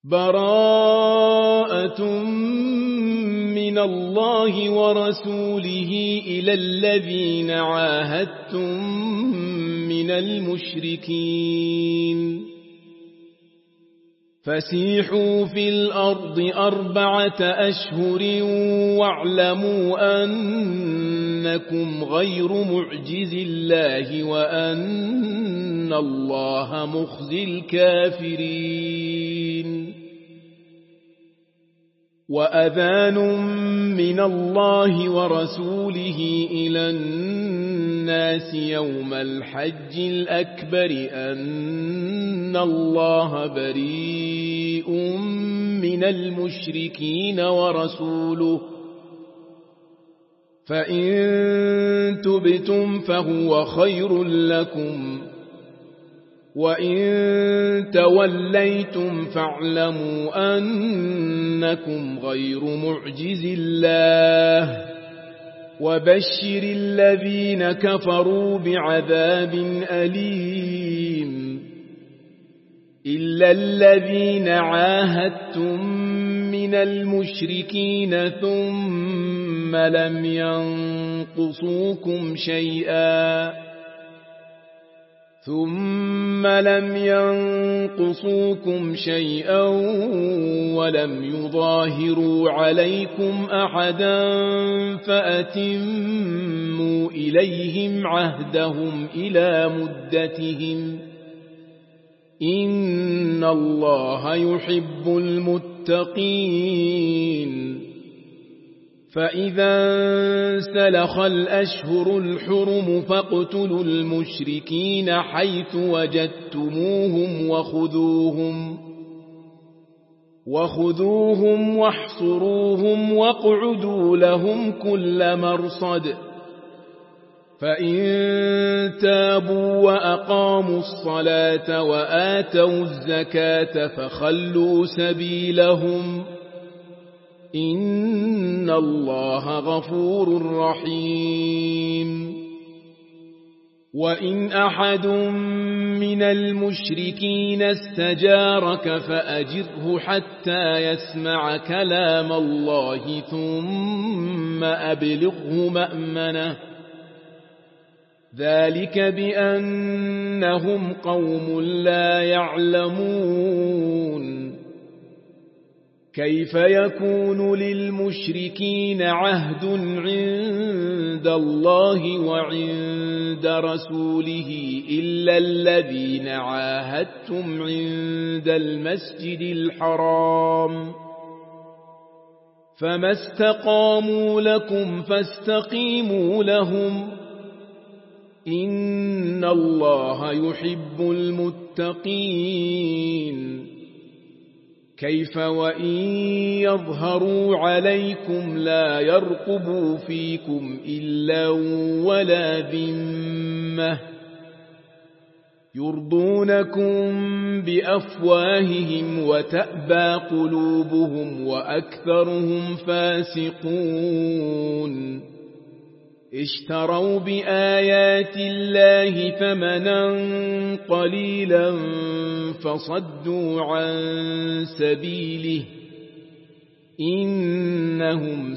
براءة من الله ورسوله إلى الذين عاهدتم من المشركين فسيحوا في الأرض 4 أشهر واعلموا أنكم غير معجز الله وأن الله مخزي الكافرين وأذان من الله ورسوله إلى الناس يوم الحج الأكبر أن الله بريء من المشركين ورسوله فإن تبتم فهو خير لكم وإن توليتم فاعلموا أنكم غير معجز الله وبشر الذين كفروا بعذاب أليم إلا الذين عاهدتم من المشركين ثم لم ينقصوكم شيئا ولم يظاهروا عليكم أحدا فأتموا إليهم عهدهم إلى مدتهم إن الله يحب المتقين فإذا انسلخ الأشهر الحرم فاقتلوا المشركين حيث وجدتموهم وخذوهم واحصروهم واقعدوا لهم كل مرصد فإن تابوا وأقاموا الصلاة وآتوا الزكاة فخلوا سبيلهم إن الله غفور رحيم وإن أحد من المشركين استجارك فأجره حتى يسمع كلام الله ثم أبلغه مأمنه ذلك بأنهم قوم لا يعلمون كيف يكون للمشركين عهد عند الله وعند رسوله إلا الذين عاهدتم عند المسجد الحرام فما استقاموا لكم فاستقيموا لهم إن الله يحب المتقين كيف وإن يظهروا عليكم لا يرقبوا فيكم إلا ولا ذمة يرضونكم بأفواههم وتأبى قلوبهم وأكثرهم فاسقون اشتروا بآيات الله ثمنا قليلا فصدوا عن سبيله إنهم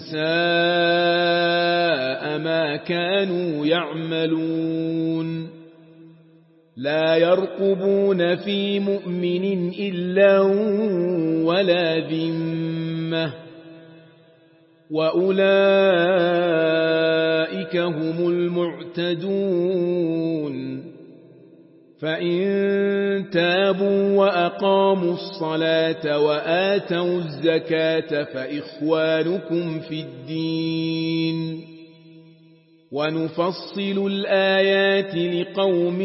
ساء ما كانوا يعملون لا يرقبون في مؤمن إلا ولا ذمة وأولئك هم المعتدون فإن تابوا وأقاموا الصلاة وآتوا الزكاة فإخوانكم في الدين ونفصل الآيات لقوم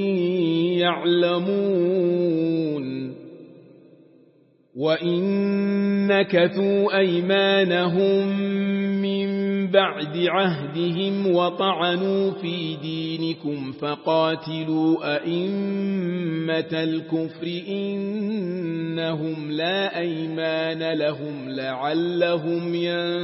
يعلمون وإن نكثوا أيمانهم من بعد عهدهم وطعنوا في دينكم فقاتلوا أئمة الكفر إنهم لا أيمان لهم لعلهم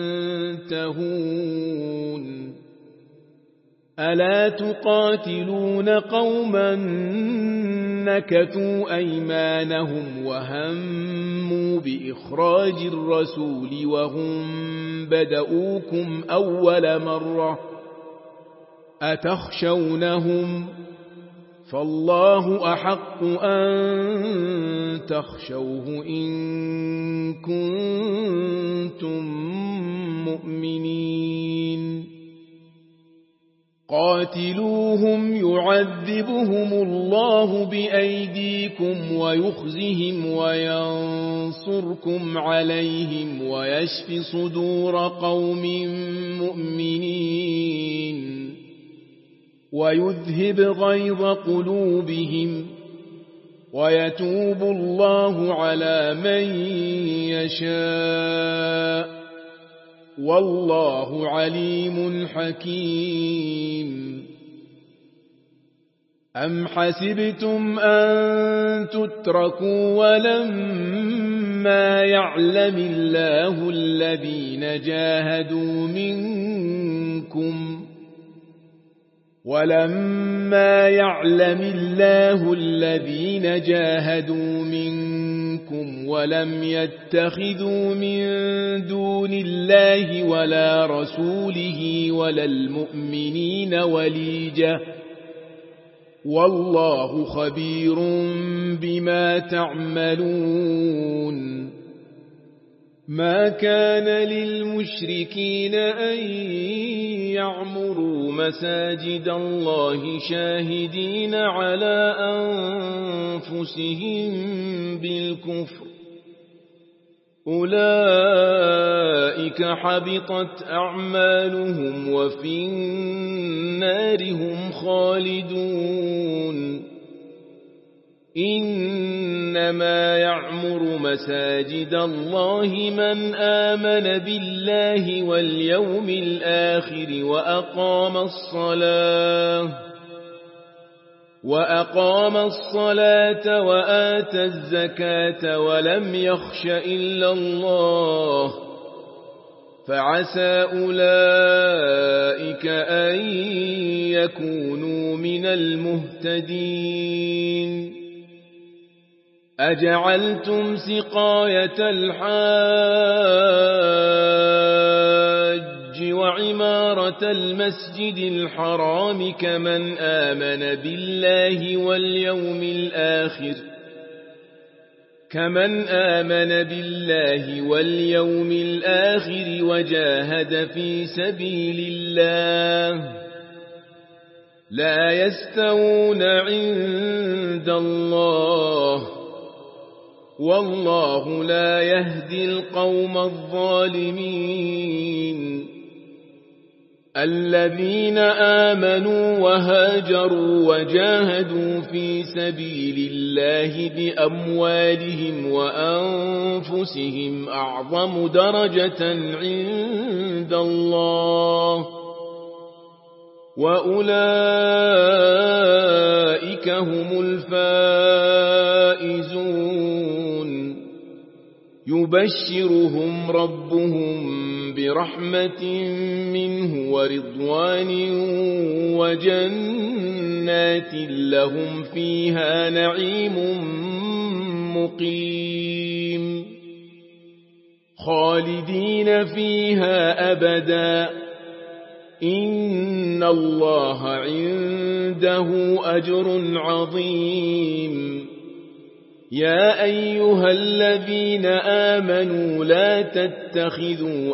ينتهون ألا تقاتلون قوما نكثوا أيمانهم وهموا بإخراج الرسول وهم بدؤوكم أول مرة أتخشونهم فالله أحق أن تخشوه إن كنتم مؤمنين قاتلوهم يعذبهم الله بأيديكم ويخزهم وينصركم عليهم ويشف صدور قوم مؤمنين ويذهب غيظ قلوبهم ويتوب الله على من يشاء والله عليم حكيم أم حسبتم أن تتركوا ولما يعلم الله الذين جاهدوا منكم ولم يتخذوا من دون الله ولا رسوله ولا المؤمنين وليجة والله خبير بما تعملون ما كان للمشركين أن يعمروا مساجد الله شاهدين على أنفسهم بالكفر أولئك حبطت أعمالهم وفي النار هم خالدون إنما يعمر مساجد الله من آمن بالله واليوم الآخر وأقام الصلاة وآتى الزكاة ولم يخش إلا الله فعسى أولئك أن يكونوا من المهتدين أجعلتم سقاية الحاج وعمارة المسجد الحرام كمن آمن بالله واليوم الآخر وجاهد في سبيل الله لا يستوون عند الله والله لا يهدي القوم الظالمين الذين آمنوا وهاجروا وجاهدوا في سبيل الله بأموالهم وأنفسهم أعظم درجة عند الله وأولئك هم الفائزون يبشرهم ربهم برحمة منه ورضوان وجنات لهم فيها نعيم مقيم خالدين فيها أبدا إن الله عنده أجر عظيم يا أيها الذين آمنوا لا تتخذوا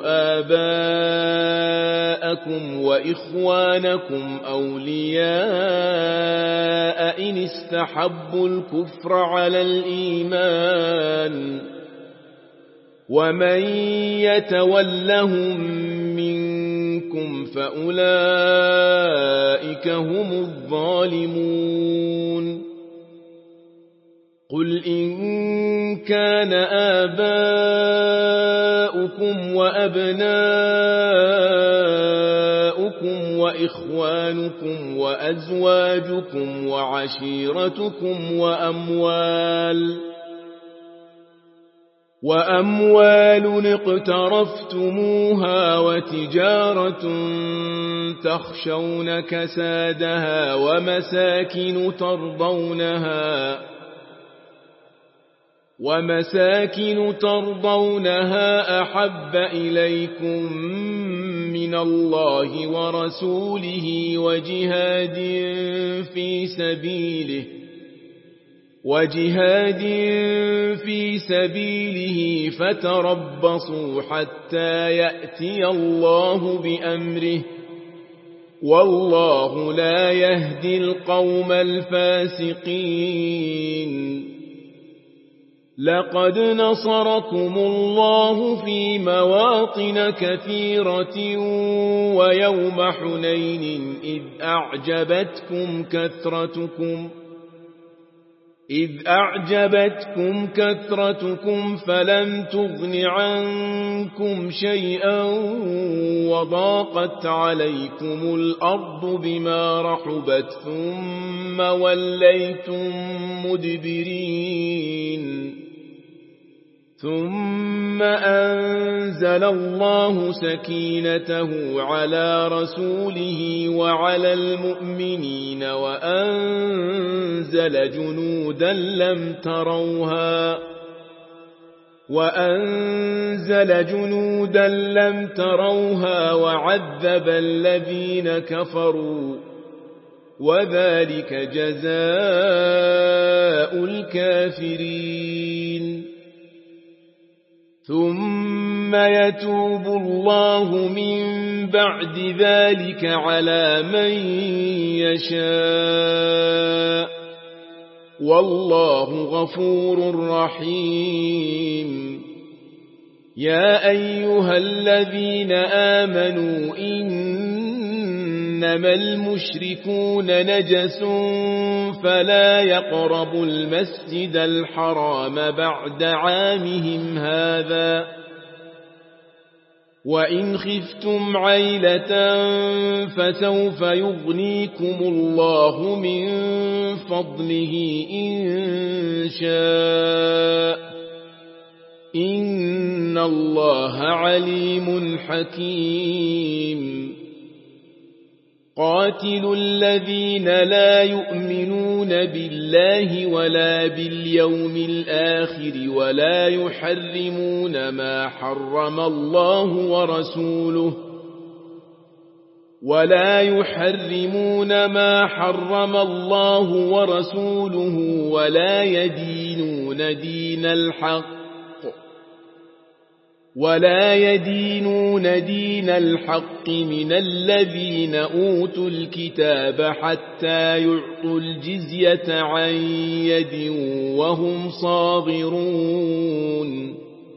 آباءكم وإخوانكم أولياء إن استحبوا الكفر على الإيمان ومن يتولهم منكم فأولئك هم الظالمون قل إن كان آباؤكم وأبناؤكم وإخوانكم وأزواجكم وعشيرتكم وأموال اقترفتموها وتجارة تخشون كسادها ومساكن ترضونها أحب إليكم من الله ورسوله وجهاد في سبيله فتربصوا حتى يأتي الله بأمره والله لا يهدي القوم الفاسقين. لقد نصركم الله في مواطن كثيرة ويوم حنين إذ أعجبتكم كثرتكم فلم تغن عنكم شيئا وضاقت عليكم الأرض بما رحبت ثم وليتم مدبرين. ثم أنزل الله سكينته على رسوله وعلى المؤمنين وأنزل جنودا لم تروها وعذب الذين كفروا وذلك جزاء الكافرين. ثم يتوب الله من بعد ذلك على من يشاء والله غفور رحيم. يا أيها الذين آمنوا إنما المشركون نجس فلا يقربوا المسجد الحرام بعد عامهم هذا وإن خفتم عيلة فسوف يغنيكم الله من فضله إن شاء إن الله عليم حكيم. قاتلوا الذين لا يؤمنون بالله ولا باليوم الآخر ولا يحرمون ما حرم الله ورسوله ولا يدينون دين الحق من الذين أوتوا الكتاب حتى يعطوا الجزية عن يد وهم صاغرون.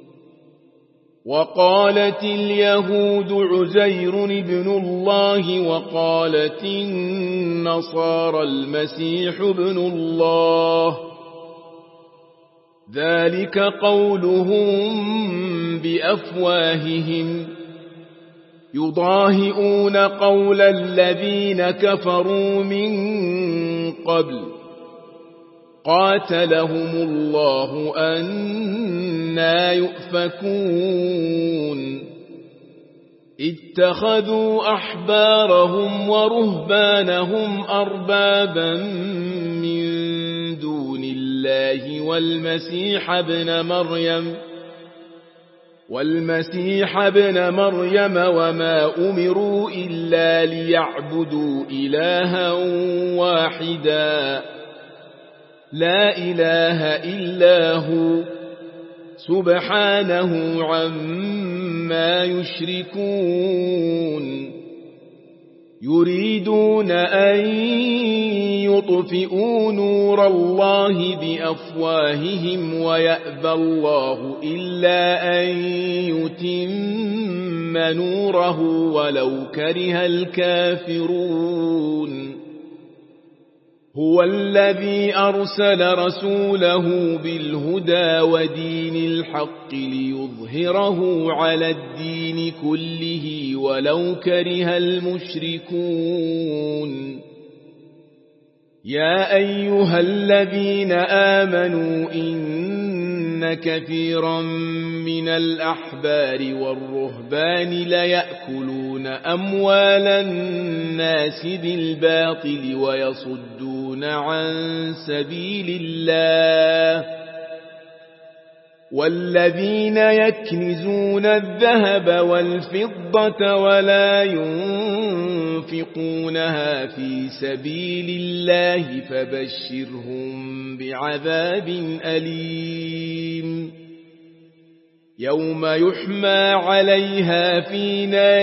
وقالت اليهود عزير ابن الله وقالت النصارى المسيح ابن الله ذلك قولهم بأفواههم يضاهئون قول الذين كفروا من قبل قاتلهم الله أنى يؤفكون. اتخذوا أحبارهم ورهبانهم أربابا من دون الله والمسيح ابن مريم وما أمروا إلا ليعبدوا إلها واحدا لا إله إلا هو سبحانه عما يشركون. يريدون أن يطفئوا نور الله بأفواههم ويأبى الله إلا أن يتم نوره ولو كره الكافرون. هو الذي أرسل رسوله بالهدى ودين الحق ليظهره على الدين كله ولو كره المشركون. يا أيها الذين آمنوا إن إن كثيرا من الأحبار والرهبان ليأكلون أموال الناس بالباطل ويصدون عن سبيل الله والذين يكنزون الذهب والفضة ولا ينفقونها في سبيل الله فبشرهم بعذاب أليم يوم يحمى عليها في نار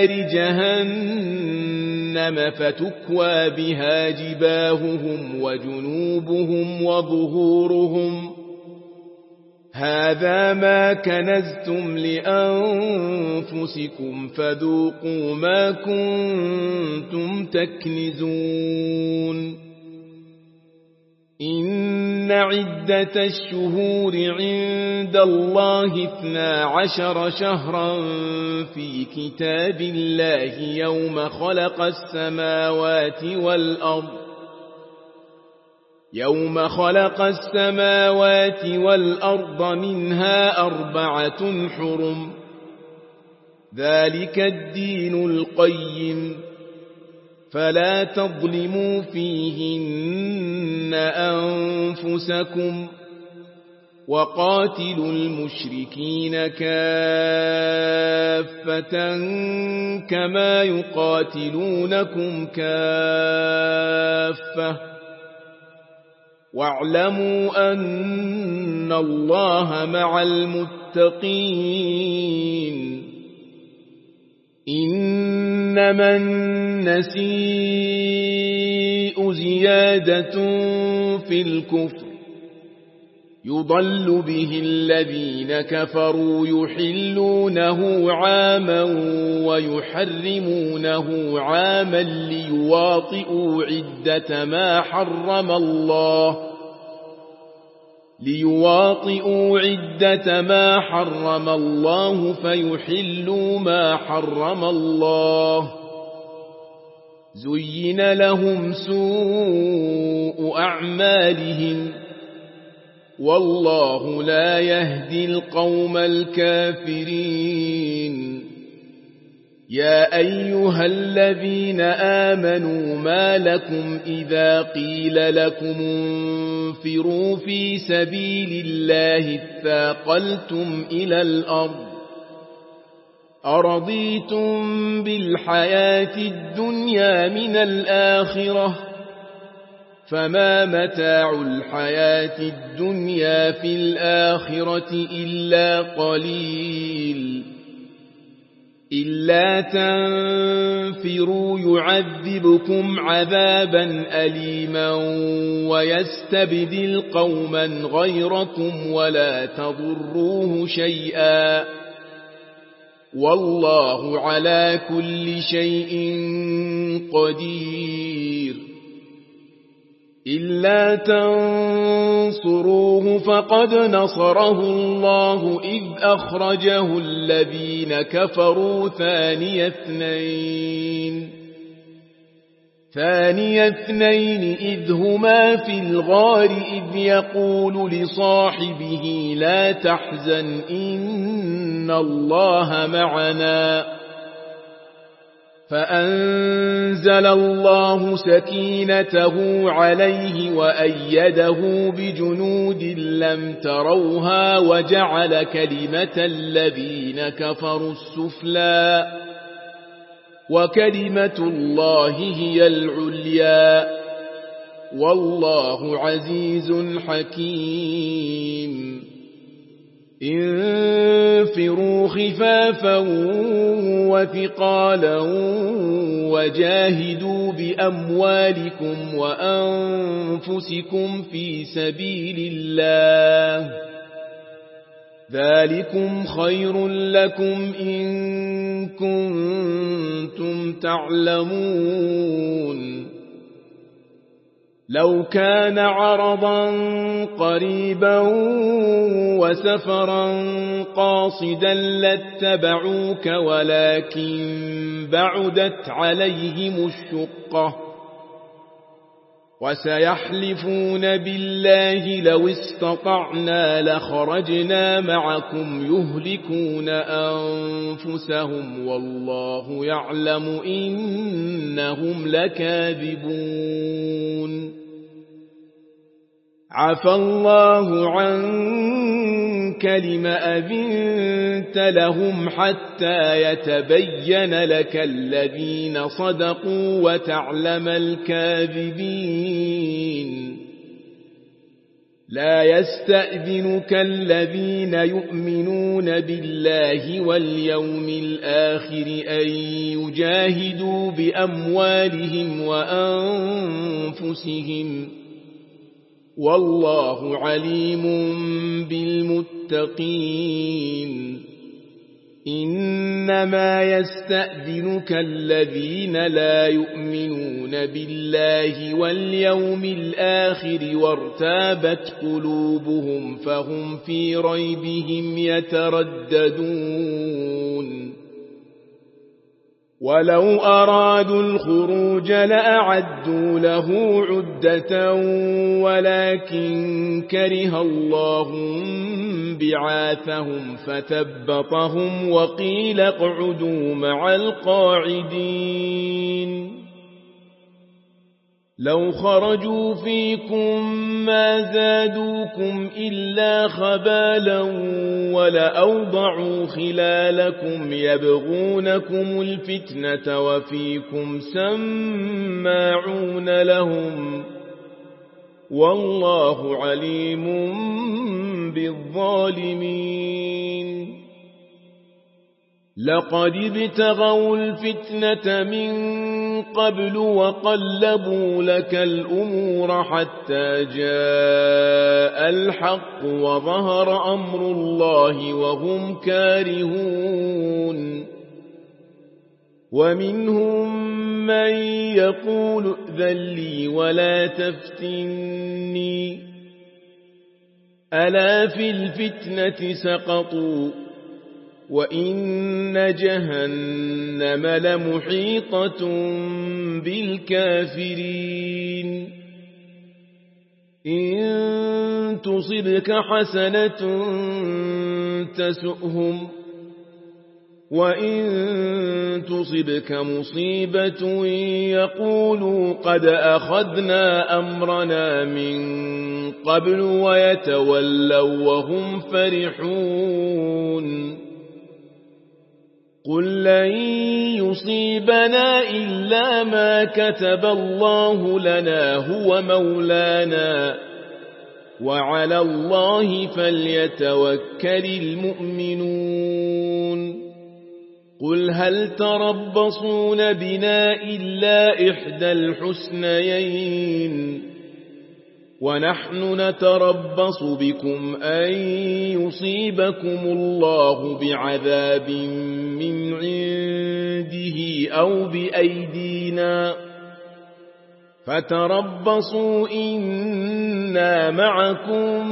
جهنم فتكوى بها جباههم وجنوبهم وظهورهم هذا ما كنزتم لأنفسكم فذوقوا ما كنتم تكنزون إن عدة الشهور عند الله 12 شهرا في كتاب الله يوم خلق السماوات والأرض منها 4 حرم ذلك الدين القيم فلا تظلموا فيهن أنفسكم وقاتلوا المشركين كافة كما يقاتلونكم كافة واعلموا أن الله مع المتقين إنما النسيء زيادة في الكفر يضل به الذين كفروا يحلونه عاما ويحرمونه عاما ليواطئوا عدة ما حرم الله فيحلوا ما حرم الله زين لهم سوء أعمالهم والله لا يهدي القوم الكافرين يا أيها الذين آمنوا ما لكم إذا قيل لكم انفروا في سبيل الله اثاقلتم إلى الأرض أرضيتم بالحياة الدنيا من الآخرة فما متاع الحياة الدنيا في الآخرة إلا قليل إلا تنفروا يعذبكم عذابا أليما ويستبدل قوما غيركم ولا تضروه شيئا والله على كل شيء قدير إلا تنصروه فقد نصره الله إذ أخرجه الذين كفروا ثاني اثنين إذ هما في الغار إذ يقول لصاحبه لا تحزن إن الله معنا فأنزل الله سكينته عليه وأيده بجنود لم تروها وجعل كلمة الذين كفروا السفلى وكلمة الله هي العليا والله عزيز حكيم انفروا خفافا وثقالا وجاهدوا بأموالكم وأنفسكم في سبيل الله ذلكم خير لكم إن كنتم تعلمون لو كان عرضا قريبا وسفرا قاصدا لاتبعوك ولكن بعدت عليهم الشقة وسيحلفون بالله لو استطعنا لخرجنا معكم يهلكون أنفسهم والله يعلم إنهم لكاذبون عفى الله عنك لم أذنت لهم حتى يتبين لك الذين صدقوا وتعلم الكاذبين لا يستأذنك الذين يؤمنون بالله واليوم الآخر أن يجاهدوا بأموالهم وأنفسهم والله عليم بالمتقين إنما يستأذنك الذين لا يؤمنون بالله واليوم الآخر وارتابت قلوبهم فهم في ريبهم يترددون ولو أرادوا الخروج لأعدوا له عدة ولكن كره الله بعاثهم فثبطهم وقيل اقعدوا مع القاعدين لو خرجوا فيكم ما زادوكم إلا خبالا ولأوضعوا خلالكم يبغونكم الفتنة وفيكم سماعون لهم والله عليم بالظالمين لقد ابتغوا الفتنة من قبل وقلبوا لك الأمور حتى جاء الحق وظهر أمر الله وهم كارهون ومنهم من يقول ائذن لي ولا تفتني ألا في الفتنة سقطوا وإن جهنم لمحيطة بالكافرين إن تصبك حسنة تسؤهم وإن تصبك مصيبة يقولوا قد أخذنا أمرنا من قبل ويتولوا وهم فرحون قل لن يصيبنا إلا ما كتب الله لنا هو مولانا وعلى الله فليتوكل المؤمنون قل هل تربصون بنا إلا إحدى الحسنيين ونحن نتربص بكم أن يصيبكم الله بعذاب من عنده أو بأيدينا فتربصوا إنا معكم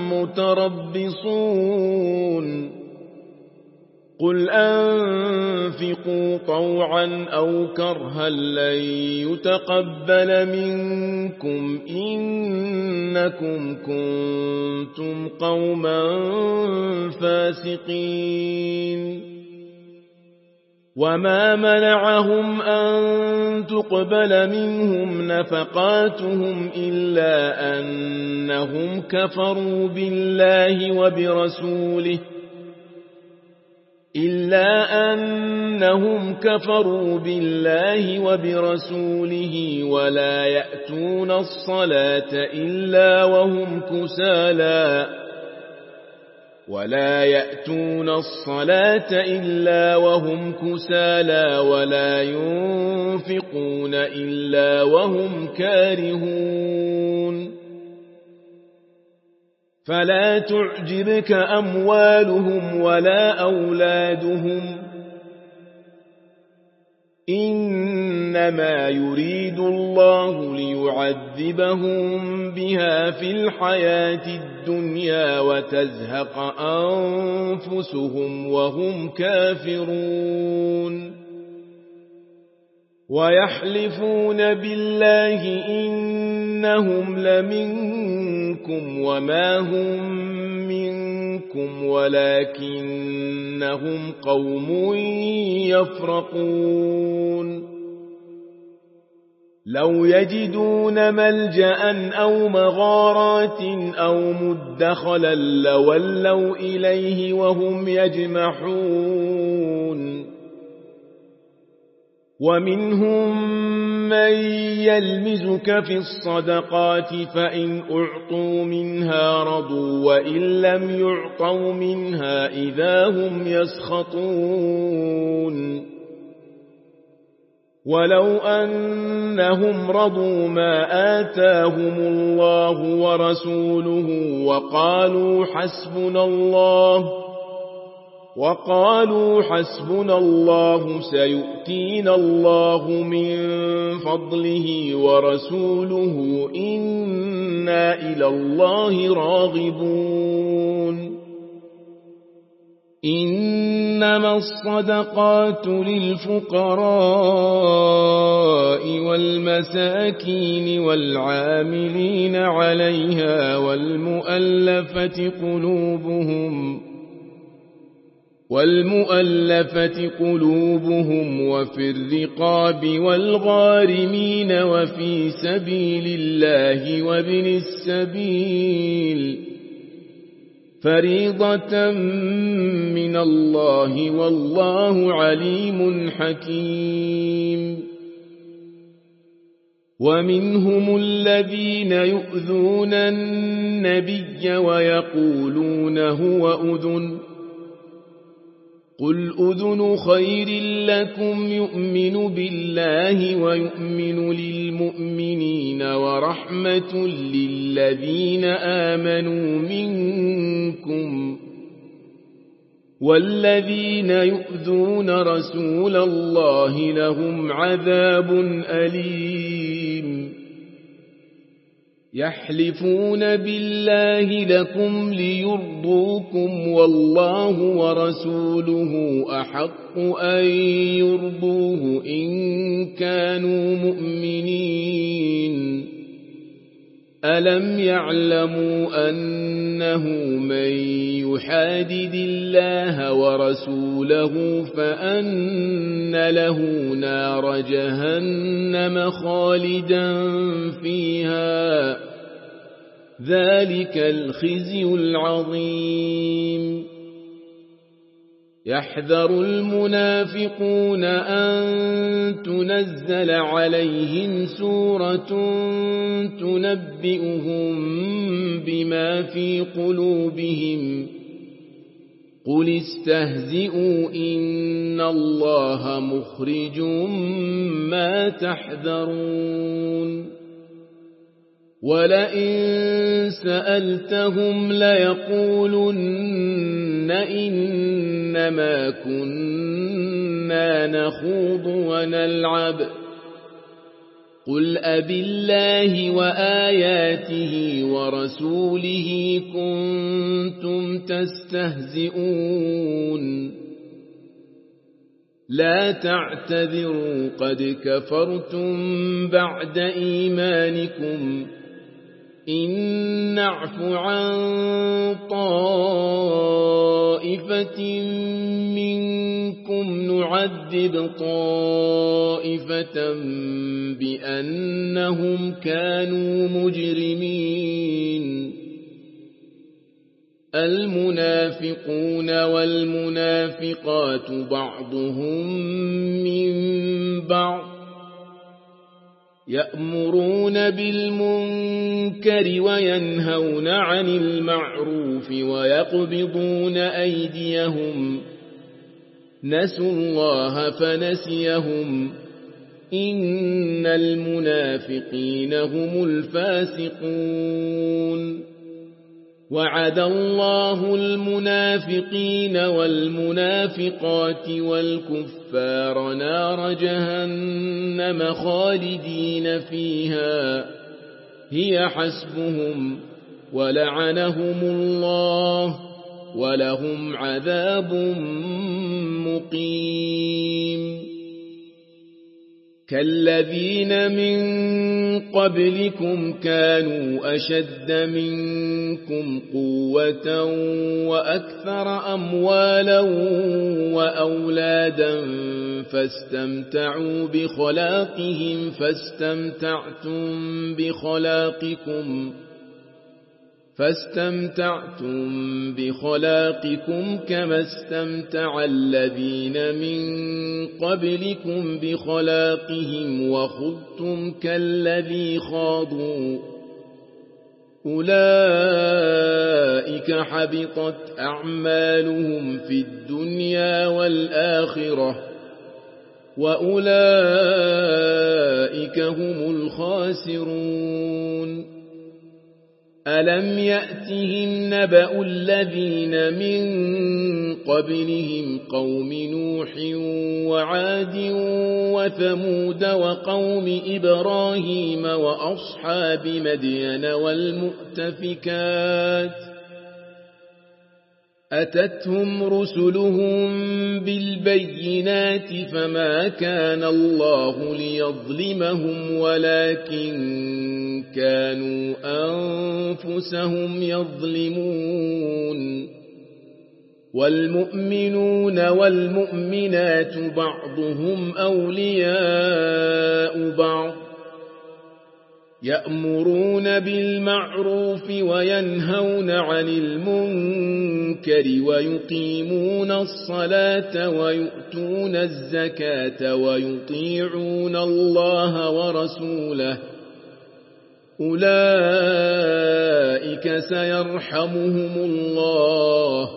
متربصون قل أنفقوا طوعا أو كرها لن يتقبل منكم إنكم كنتم قوما فاسقين وما منعهم أن تقبل منهم نفقاتهم إلا أنهم كفروا بالله وبرسوله ولا يأتون الصلاة إلا وهم كسالى ولا ينفقون إلا وهم كارهون فلا تعجبك أموالهم ولا أولادهم إنما يريد الله ليعذبهم بها في الحياة الدنيا وتزهق أنفسهم وهم كافرون ويحلفون بالله إن إنهم لمنكم وما هم منكم ولكنهم قوم يفرقون لو يجدون ملجأ أو مغارات أو مدخلا لولوا إليه وهم يجمحون ومنهم من يلمزك في الصدقات فإن أعطوا منها رضوا وإن لم يعطوا منها إذا هم يسخطون ولو أنهم رضوا ما آتاهم الله ورسوله وقالوا حسبنا الله سيؤتينا الله من فضله ورسوله إنا إلى الله راغبون إنما الصدقات للفقراء والمساكين والعاملين عليها والمؤلفة قلوبهم وفي الرقاب والغارمين وفي سبيل الله وابن السبيل فريضة من الله والله عليم حكيم ومنهم الذين يؤذون النبي ويقولون هو أذن قل أذن خير لكم يؤمن بالله ويؤمن للمؤمنين ورحمة للذين آمنوا منكم والذين يؤذون رسول الله لهم عذاب أليم يحلفون بالله لكم ليرضوكم والله ورسوله أحق أن يرضوه إن كانوا مؤمنين ألم يعلموا أنه من يحادد الله ورسوله فأن له نار جهنم خالدا فيها ذلك الخزي العظيم يحذر المنافقون أن تنزل عليهم سورة تنبئهم بما في قلوبهم قل استهزئوا إن الله مخرج ما تحذرون ولئن سألتهم ليقولن إنما كنا نخوض ونلعب قل أبالله وآياته ورسوله كنتم تستهزئون لا تعتذروا قد كفرتم بعد إيمانكم إن نعف عن طائفة منكم نعذب طائفة بأنهم كانوا مجرمين المنافقون والمنافقات بعضهم من بعض يأمرون بالمنكر وينهون عن المعروف ويقبضون أيديهم نسوا الله فنسيهم إن المنافقين هم الفاسقون وعد الله المنافقين والمنافقات والكفار نار جهنم خالدين فيها هي حسبهم ولعنهم الله ولهم عذاب مقيم كالذين من قبلكم كانوا أشد منكم قوة وأكثر أموالا وأولادا فاستمتعوا بخلاقهم كما استمتع الذين من قبلكم بخلاقهم وخضتم كالذي خاضوا أولئك حبطت أعمالهم في الدنيا والآخرة وأولئك هم الخاسرون ألم يأتهم نبأ الذين من قبلهم قوم نوح وعاد وثمود وقوم إبراهيم وأصحاب مدين والمؤتفكات أتتهم رسلهم بالبينات فما كان الله ليظلمهم ولكن كانوا أنفسهم يظلمون والمؤمنون والمؤمنات بعضهم أولياء بعض يأمرون بالمعروف وينهون عن المنكر ويقيمون الصلاة ويؤتون الزكاة ويطيعون الله ورسوله أولئك سيرحمهم الله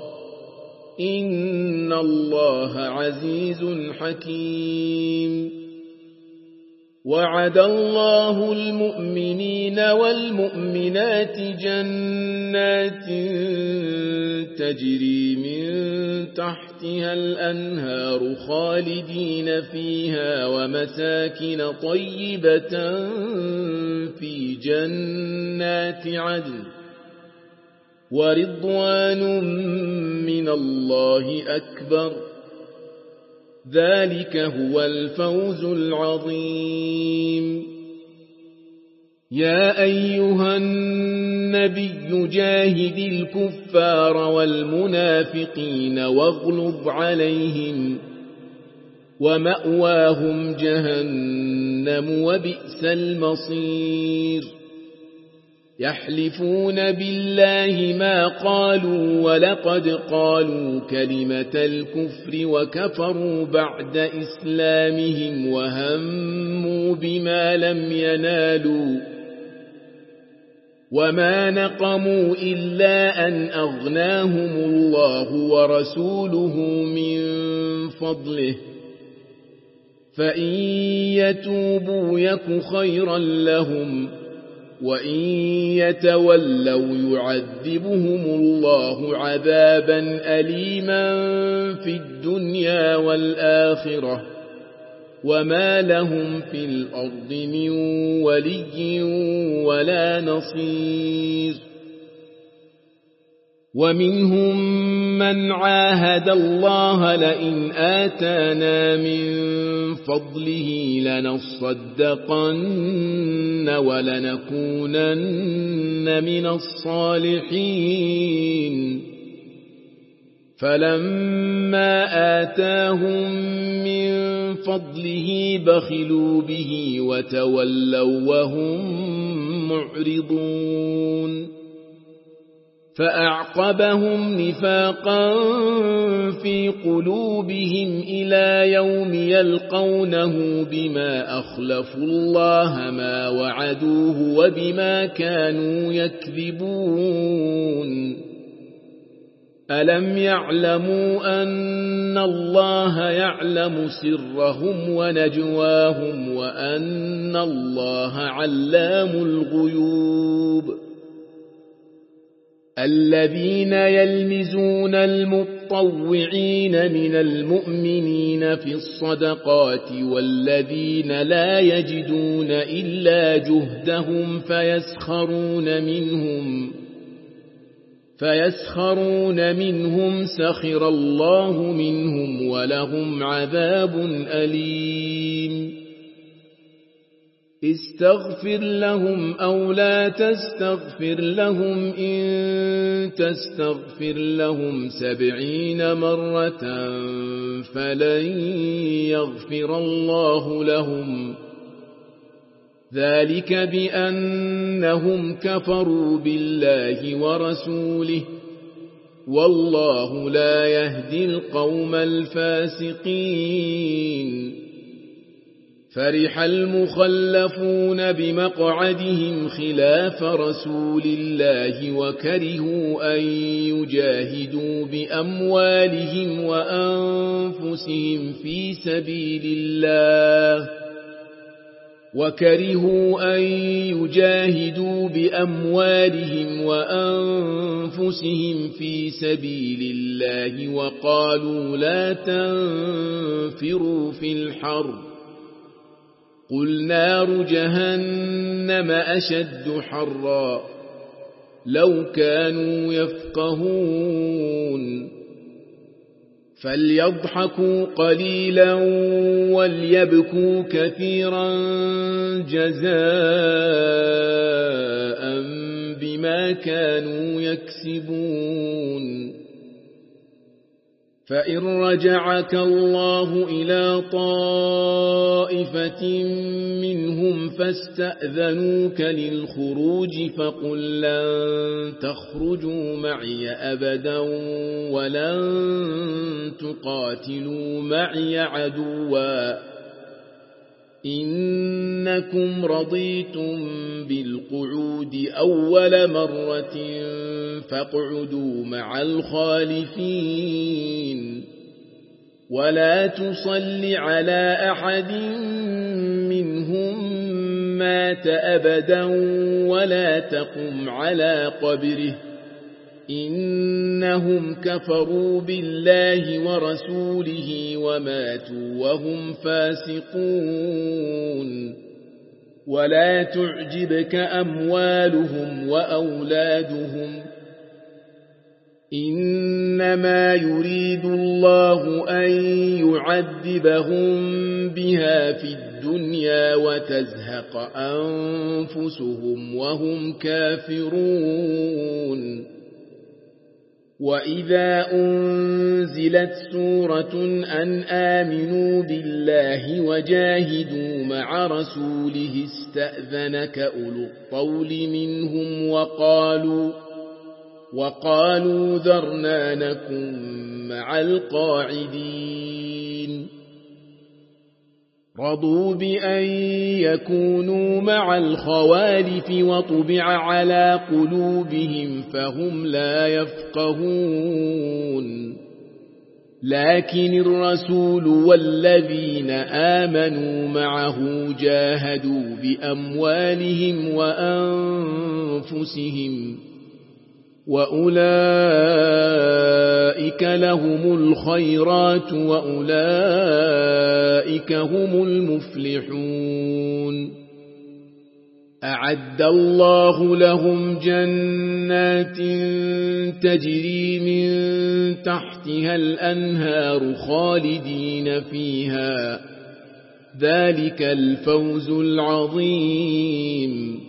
إن الله عزيز حكيم وعد الله المؤمنين والمؤمنات جنات تجري من تحتها الأنهار خالدين فيها ومساكن طيبة في جنات عدن ورضوان من الله أكبر ذلك هو الفوز العظيم يا أيها النبي جاهد الكفار والمنافقين واغلظ عليهم ومأواهم جهنم وبئس المصير يحلفون بالله ما قالوا ولقد قالوا كلمة الكفر وكفروا بعد إسلامهم وهموا بما لم ينالوا وما نقموا إلا أن أغناهم الله ورسوله من فضله فإن يتوبوا يك خيرا لهم وإن يتولوا يعذبهم الله عذابا أليما في الدنيا والآخرة وما لهم في الأرض من ولي ولا نصير ومنهم من عاهد الله لئن آتانا من فضله لنصدقن ولنكونن من الصالحين فلما آتاهم من فضله بخلوا به وتولوا وهم معرضون فأعقبهم نفاقا في قلوبهم إلى يوم يلقونه بما أخلفوا الله ما وعدوه وبما كانوا يكذبون ألم يعلموا أن الله يعلم سرهم ونجواهم وأن الله علام الغيوب الذين يلمزون المطوعين من المؤمنين في الصدقات والذين لا يجدون إلا جهدهم فيسخرون منهم سخر الله منهم ولهم عذاب أليم استغفر لهم أو لا تستغفر لهم إن تستغفر لهم 70 مرة فلن يغفر الله لهم ذلك بأنهم كفروا بالله ورسوله والله لا يهدي القوم الفاسقين فرح المخلفون بمقعدهم خلاف رسول الله وكرهوا أن يجاهدوا بأموالهم وأنفسهم في سبيل الله وقالوا لا تنفروا في الحرب قل نار جهنم أشد حرا لو كانوا يفقهون فليضحكوا قليلا وليبكوا كثيرا جزاء بما كانوا يكسبون فإن رجعك الله إلى طائفة منهم فاستأذنوك للخروج فقل لن تخرجوا معي أبدا ولن تقاتلوا معي عدوا إنكم رضيتم بالقعود أول مرة فاقعدوا مع الخالفين ولا تصل على أحد منهم مات أبدا ولا تقم على قبره إنهم كفروا بالله ورسوله وماتوا وهم فاسقون ولا تعجبك أموالهم وأولادهم إنما يريد الله أن يعذبهم بها في الدنيا وتزهق أنفسهم وهم كافرون وإذا أنزلت سورة أن آمنوا بالله وجاهدوا مع رسوله استأذنك أولو الطول منهم وقالوا ذرنا نكن مع القاعدين رضوا بأن يكونوا مع الخوالف وطبع على قلوبهم فهم لا يفقهون لكن الرسول والذين آمنوا معه جاهدوا بأموالهم وأنفسهم وأولئك لهم الخيرات وأولئك هم المفلحون أعد الله لهم جنات تجري من تحتها الأنهار خالدين فيها ذلك الفوز العظيم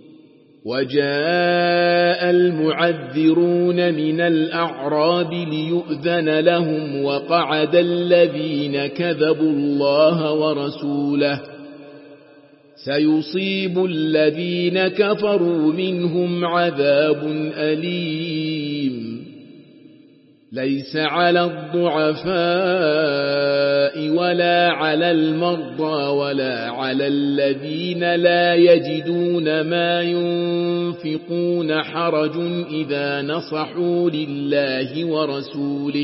وجاء المعذرون من الأعراب ليؤذن لهم وقعد الذين كذبوا الله ورسوله سيصيب الذين كفروا منهم عذاب أليم ليس على الضعفاء ولا على المرضى ولا على الذين لا يجدون ما ينفقون حرج إذا نصحوا لله ورسوله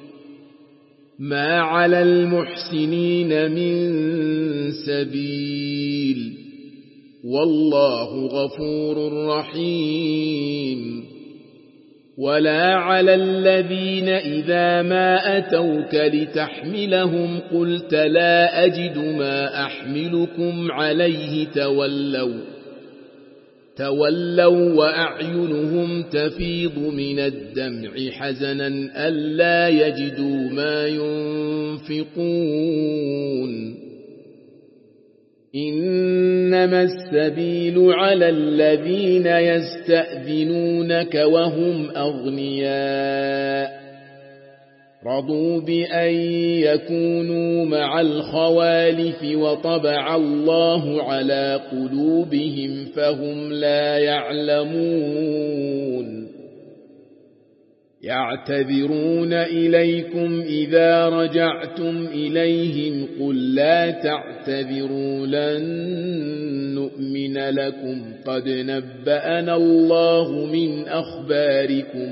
ما على المحسنين من سبيل والله غفور رحيم ولا على الذين إذا ما أتوك لتحملهم قلت لا أجد ما أحملكم عليه تولوا وأعينهم تفيض من الدمع حزنا ألا يجدوا ما ينفقون إنما السبيل على الذين يستأذنونك وهم أغنياء رضوا بأن يكونوا مع الخوالف وطبع الله على قلوبهم فهم لا يعلمون يعتذرون إليكم إذا رجعتم إليهم قل لا تعتذروا لن نؤمن لكم قد نبأنا الله من أخباركم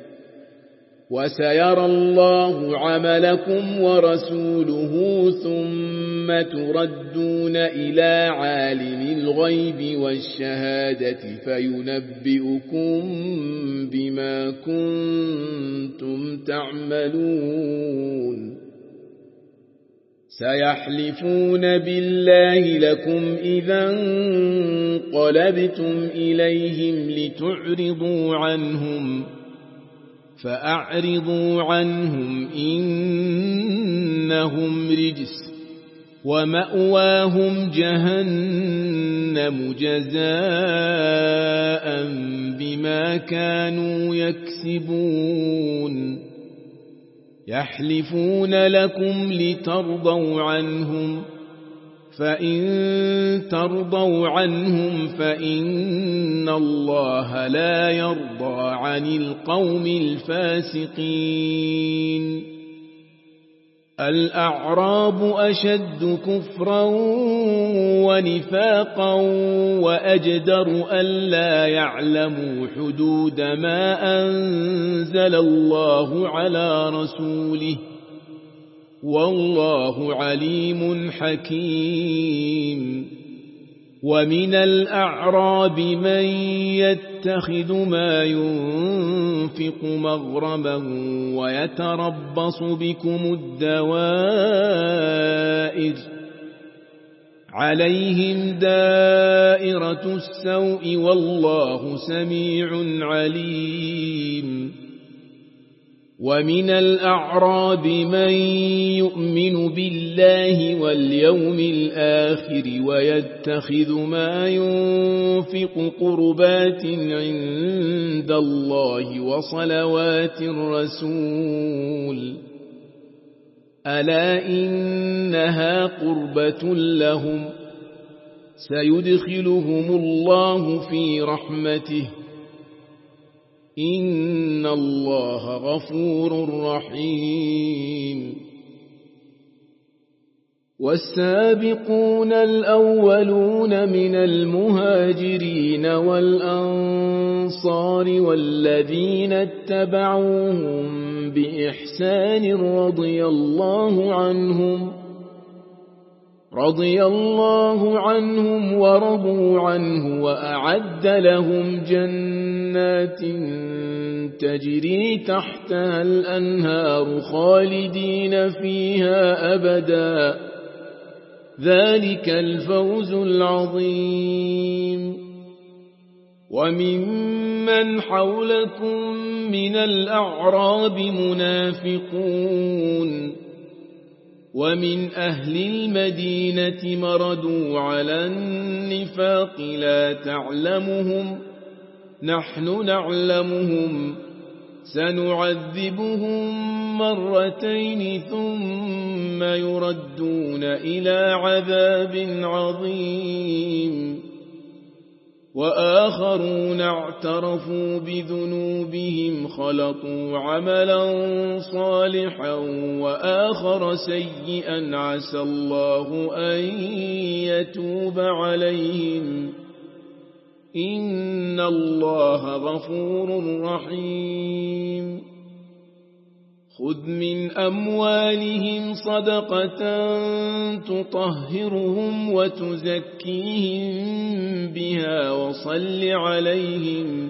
وسيرى الله عملكم ورسوله ثم تردون إلى عالم الغيب والشهادة فينبئكم بما كنتم تعملون سيحلفون بالله لكم إذا انقلبتم إليهم لتعرضوا عنهم فأعرضوا عنهم إنهم رجس ومأواهم جهنم جزاء بما كانوا يكسبون يحلفون لكم لترضوا عنهم فإن ترضوا عنهم فإن الله لا يرضى عن القوم الفاسقين الأعراب أشد كفرا ونفاقا وأجدر ألا يعلموا حدود ما أنزل الله على رسوله والله عليم حكيم ومن الأعراب من يتخذ ما ينفق مغرما ويتربص بكم الدوائر عليهم دائرة السوء والله سميع عليم ومن الأعراب من يؤمن بالله واليوم الآخر ويتخذ ما ينفق قربات عند الله وصلوات الرسول ألا إنها قربة لهم سيدخلهم الله في رحمته إن الله غفور رحيم والسابقون الأولون من المهاجرين والأنصار والذين اتبعوهم بإحسان رضي الله عنهم ورضوا عنه وأعد لهم جنات تجري تحتها الأنهار خالدين فيها أبدا ذلك الفوز العظيم وممن حولكم من الأعراب منافقون ومن أهل المدينة مردوا على النفاق لا تعلمهم نحن نعلمهم سنعذبهم مرتين ثم يردون إلى عذاب عظيم وآخرون اعترفوا بذنوبهم خلطوا عملا صالحا وآخر سيئا عسى الله أن يتوب عليهم إن الله غفور رحيم خذ من أموالهم صدقة تطهرهم وتزكيهم بها وصل عليهم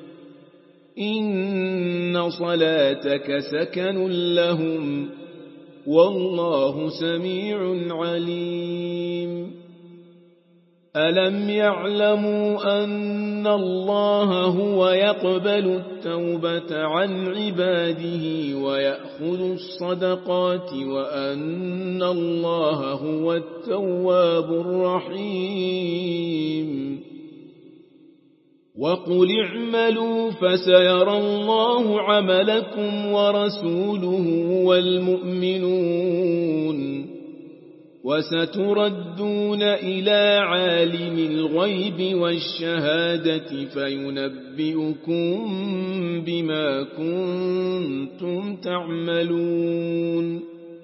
إن صلاتك سكن لهم والله سميع عليم ألم يعلموا أن الله هو يقبل التوبة عن عباده ويأخذ الصدقات وأن الله هو التواب الرحيم وقل اعملوا فسيرى الله عملكم ورسوله والمؤمنون وستردون إلى عالم الغيب والشهادة فينبئكم بما كنتم تعملون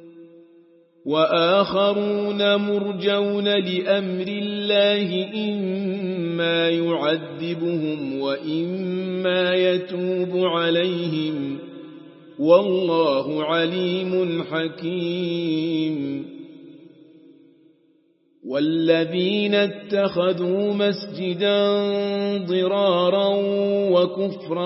وآخرون مرجون لأمر الله إما يعذبهم وإما يتوب عليهم والله عليم حكيم والذين اتخذوا مسجدا ضرارا وكفرا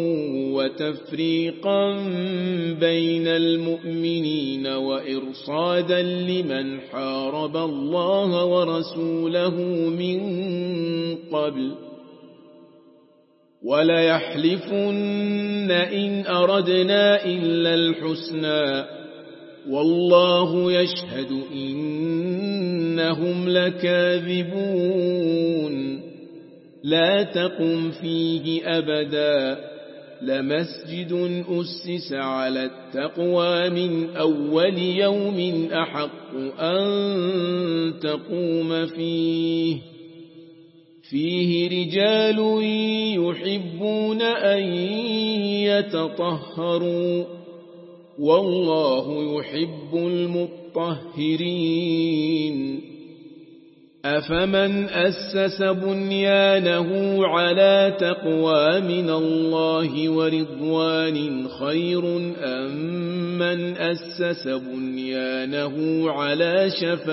وتفريقا بين المؤمنين وإرصادا لمن حارب الله ورسوله من قبل وليحلفن إن أردنا إلا الحسنى والله يشهد إنهم لكاذبون لا تقم فيه أبدا لمسجد أسس على التقوى من أول يوم أحق أن تقوم فيه رجال يحبون أن يتطهروا والله يحب المطهرين أفمن أسس بنيانه على تقوى من الله ورضوان خير أم من أسس بنيانه على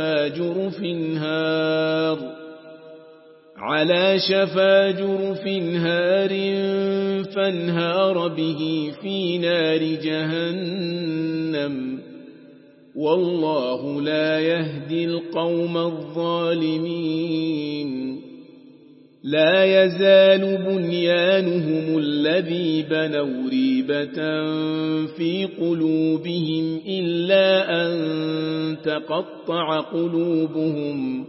شفا جرف هار فانهار به في نار جهنم والله لا يهدي القوم الظالمين لا يزال بنيانهم الذي بنوا ريبة في قلوبهم إلا أن تقطع قلوبهم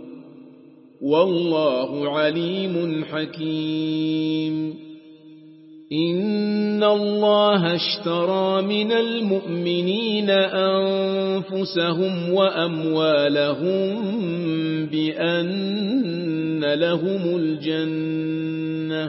والله عليم حكيم إن الله اشترى من المؤمنين أنفسهم وأموالهم بأن لهم الجنة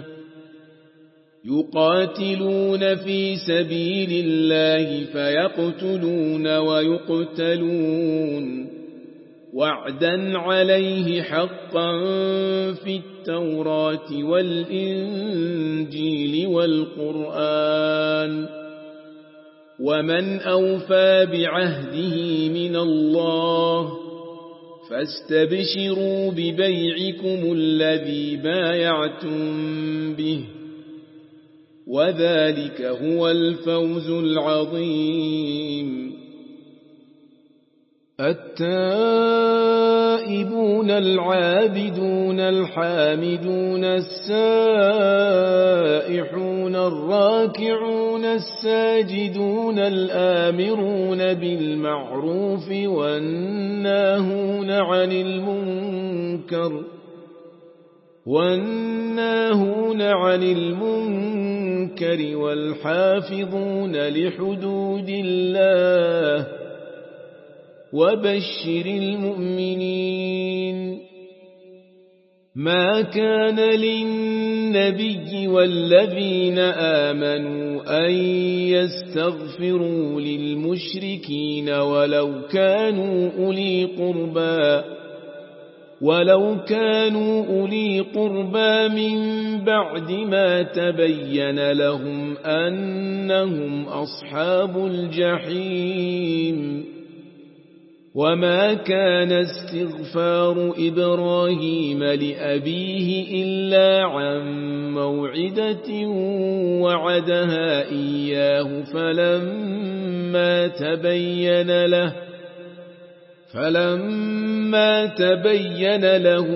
يقاتلون في سبيل الله فيقتلون ويقتلون وعدا عليه حقا في التوراة والإنجيل والقرآن ومن أوفى بعهده من الله فاستبشروا ببيعكم الذي بايعتم به وذلك هو الفوز العظيم التائبون العابدون الحامدون السائحون الراكعون الساجدون الآمرون بالمعروف والناهون عن المنكر والحافظون لحدود الله وبشر المؤمنين ما كان للنبي والذين آمنوا أن يستغفروا للمشركين ولو كانوا أولي قربى من بعد ما تبين لهم أنهم أصحاب الجحيم وما كان استغفار إبراهيم لأبيه إلا عن موعدة وعدها فلما تبين له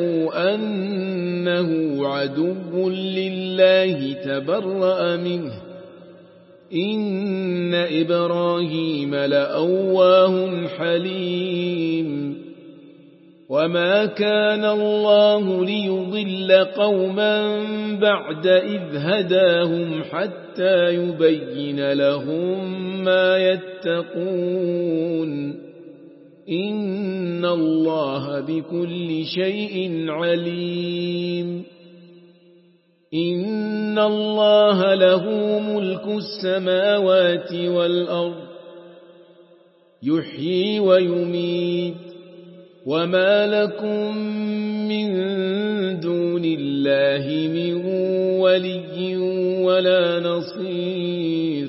أنه عدو لله تبرأ منه إن إبراهيم لأواه حليم وما كان الله ليضل قوما بعد إذ هداهم حتى يبين لهم ما يتقون إن الله بكل شيء عليم إن الله له ملك السماوات والأرض يحيي ويميت وما لكم من دون الله من ولي ولا نصير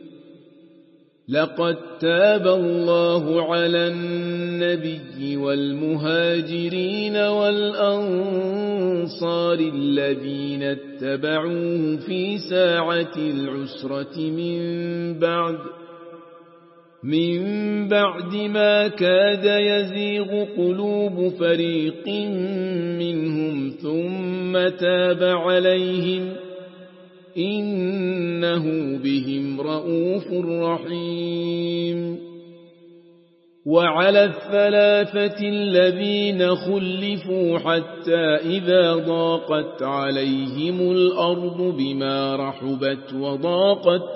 لقد تاب الله على النبي والمهاجرين والأنصار الذين اتبعوه في ساعة العسرة من بعد ما كاد يزيغ قلوب فريق منهم ثم تاب عليهم إنه بهم رؤوف رحيم وعلى الثلاثة الذين خلفوا حتى إذا ضاقت عليهم الأرض بما رحبت وضاقت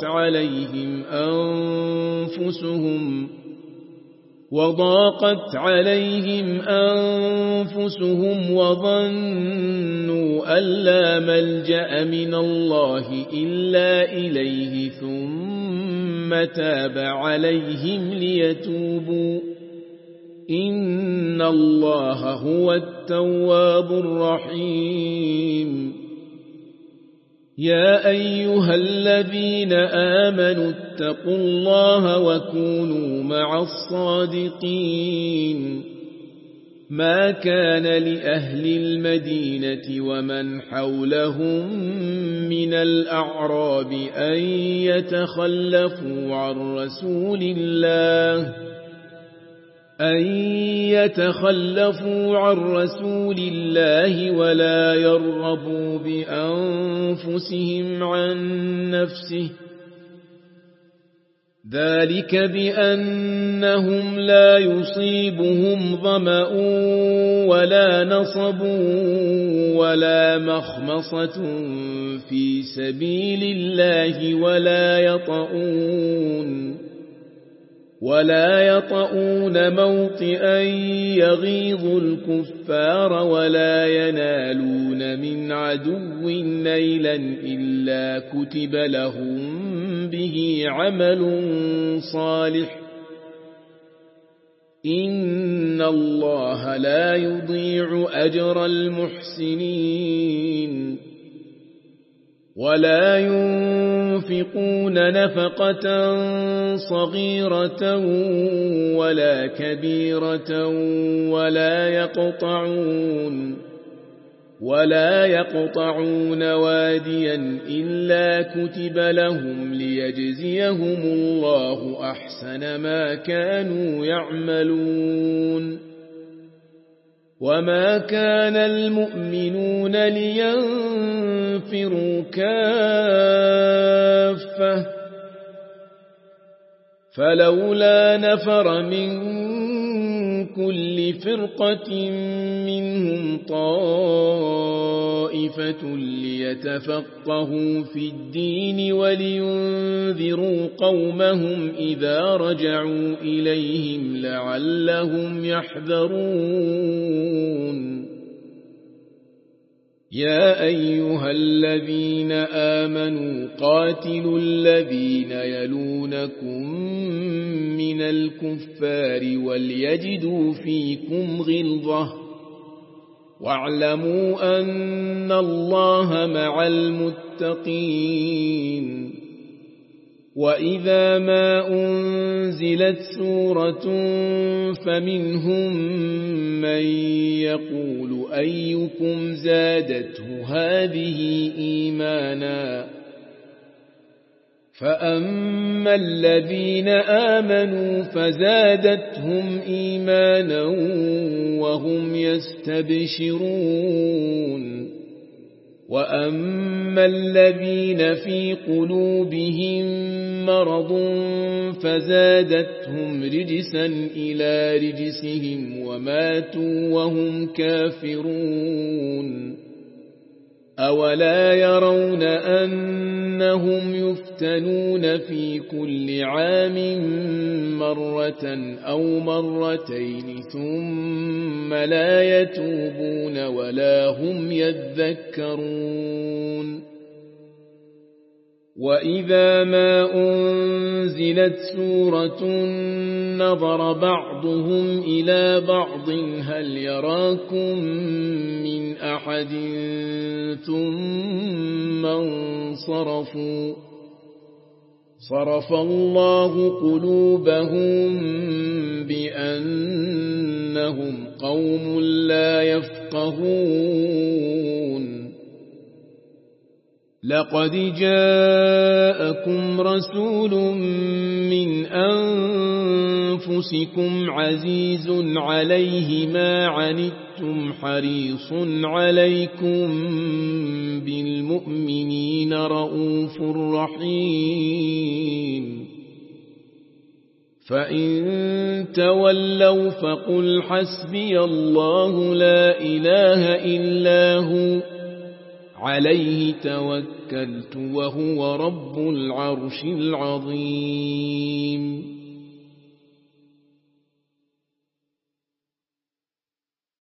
عليهم أنفسهم وظنوا أن لا ملجأ من الله إلا إليه ثم تاب عليهم ليتوبوا إن الله هو التواب الرحيم يا أيها الذين آمنوا اتقوا الله وكونوا مع الصادقين ما كان لأهل المدينة ومن حولهم من الأعراب أن يتخلفوا عن رسول الله ولا يرغبوا بأنفسهم عن نفسه ذلك بأنهم لا يصيبهم ظمأ ولا نصب ولا مخمصة في سبيل الله ولا يطؤون موطئا يغيظ الكفار ولا ينالون من عدو نيلا إلا كتب لهم به عمل صالح إن الله لا يضيع أجر المحسنين ولا ينفقون نفقة صغيرة ولا كبيرة ولا يقطعون واديا إلا كتب لهم ليجزيهم الله أحسن ما كانوا يعملون وما كان المؤمنون لينفروا كافة فلولا نفر من كل فرقة منهم طائفة ليتفقهوا في الدين ولينذروا قومهم إذا رجعوا إليهم لعلهم يحذرون يا أيها الذين آمنوا قاتلوا الذين يلونكم من الكفار وليجدوا فيكم غلظة واعلموا أن الله مع المتقين وإذا ما أنزلت سورة فمنهم من يقول أيكم زادته هذه إيمانا فأما الذين آمنوا فزادتهم إيمانا وهم يستبشرون وأما الذين في قلوبهم مرض فزادتهم رجسا إلى رجسهم وماتوا وهم كافرون أولا يرون أنهم يفتنون في كل عام مرة أو مرتين ثم لا يتوبون ولا هم يذكرون وإذا ما أنزلت سورة نظر بعضهم إلى بعض هل يراكم من أحد ثم انصرفوا صرف الله قلوبهم بأنهم قوم لا يفقهون لقد جاءكم رسول من أنفسكم عزيز عليه ما عنتم حريص عليكم بالمؤمنين رؤوف رحيم فإن تولوا فقل حسبي الله لا إله إلا هو عليه توكلت وهو رب العرش العظيم